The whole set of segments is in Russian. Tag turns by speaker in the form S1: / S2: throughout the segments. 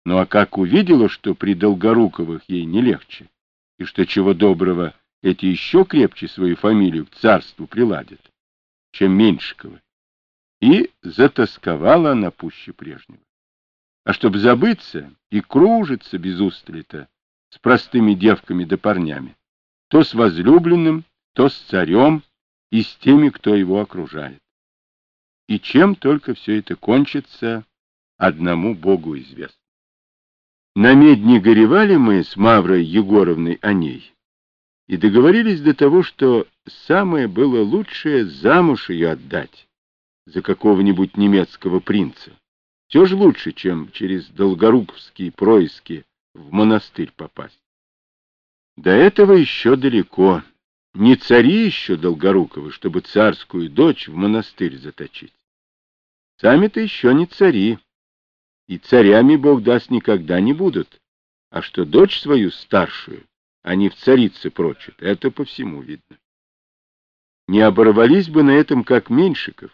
S1: Ну а как увидела, что при Долгоруковых ей не легче, и что чего доброго эти еще крепче свою фамилию к царству приладят, чем Меньшиковы, и затосковала она пуще прежнего. А чтоб забыться, и кружится без устали-то с простыми девками да парнями, то с возлюбленным, то с царем и с теми, кто его окружает. И чем только все это кончится, одному Богу известно. На медне горевали мы с Маврой Егоровной о ней и договорились до того, что самое было лучшее замуж ее отдать за какого-нибудь немецкого принца. Все же лучше, чем через долгоруковские происки в монастырь попасть. До этого еще далеко. Не цари еще Долгоруковы, чтобы царскую дочь в монастырь заточить. Сами-то еще не цари, и царями, Бог даст, никогда не будут. А что дочь свою старшую они в царице прочат, это по всему видно. Не оборвались бы на этом, как Меньшиков.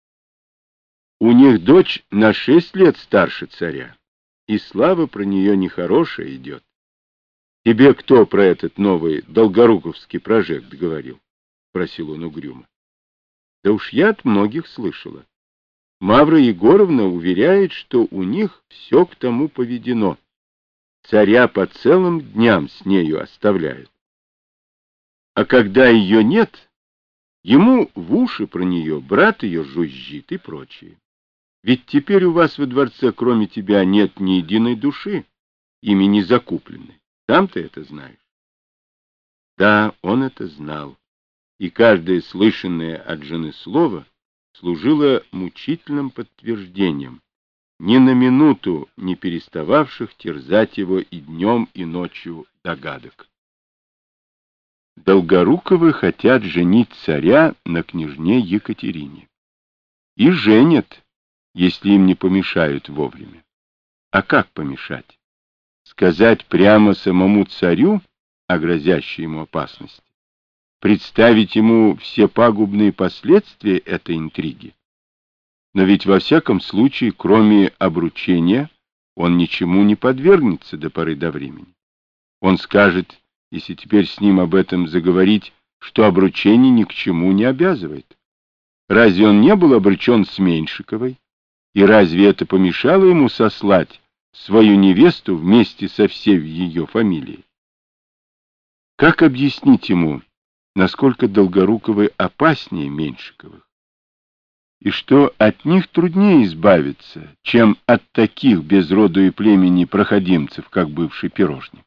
S1: У них дочь на 6 лет старше царя, и слава про нее нехорошая идет. Тебе кто про этот новый долгоруковский прожект говорил? — спросил он угрюмо. — Да уж я от многих слышала. Мавра Егоровна уверяет, что у них все к тому поведено. Царя по целым дням с нею оставляют. А когда ее нет, ему в уши про нее брат ее жужжит и прочее. Ведь теперь у вас во дворце, кроме тебя, нет ни единой души, ими не закупленной. Сам ты это знаешь. Да, он это знал, и каждое слышанное от жены слово служило мучительным подтверждением, ни на минуту не перестававших терзать его и днем, и ночью догадок. Долгоруковы хотят женить царя на княжне Екатерине. И женят, если им не помешают вовремя. А как помешать? Сказать прямо самому царю о грозящей ему опасности? Представить ему все пагубные последствия этой интриги? Но ведь во всяком случае, кроме обручения, он ничему не подвергнется до поры до времени. Он скажет, если теперь с ним об этом заговорить, что обручение ни к чему не обязывает. Разве он не был обручен с Меньшиковой? И разве это помешало ему сослать свою невесту вместе со всей ее фамилией? Как объяснить ему, насколько Долгоруковы опаснее Меньшиковых? И что от них труднее избавиться, чем от таких без роду и племени проходимцев, как бывший пирожник?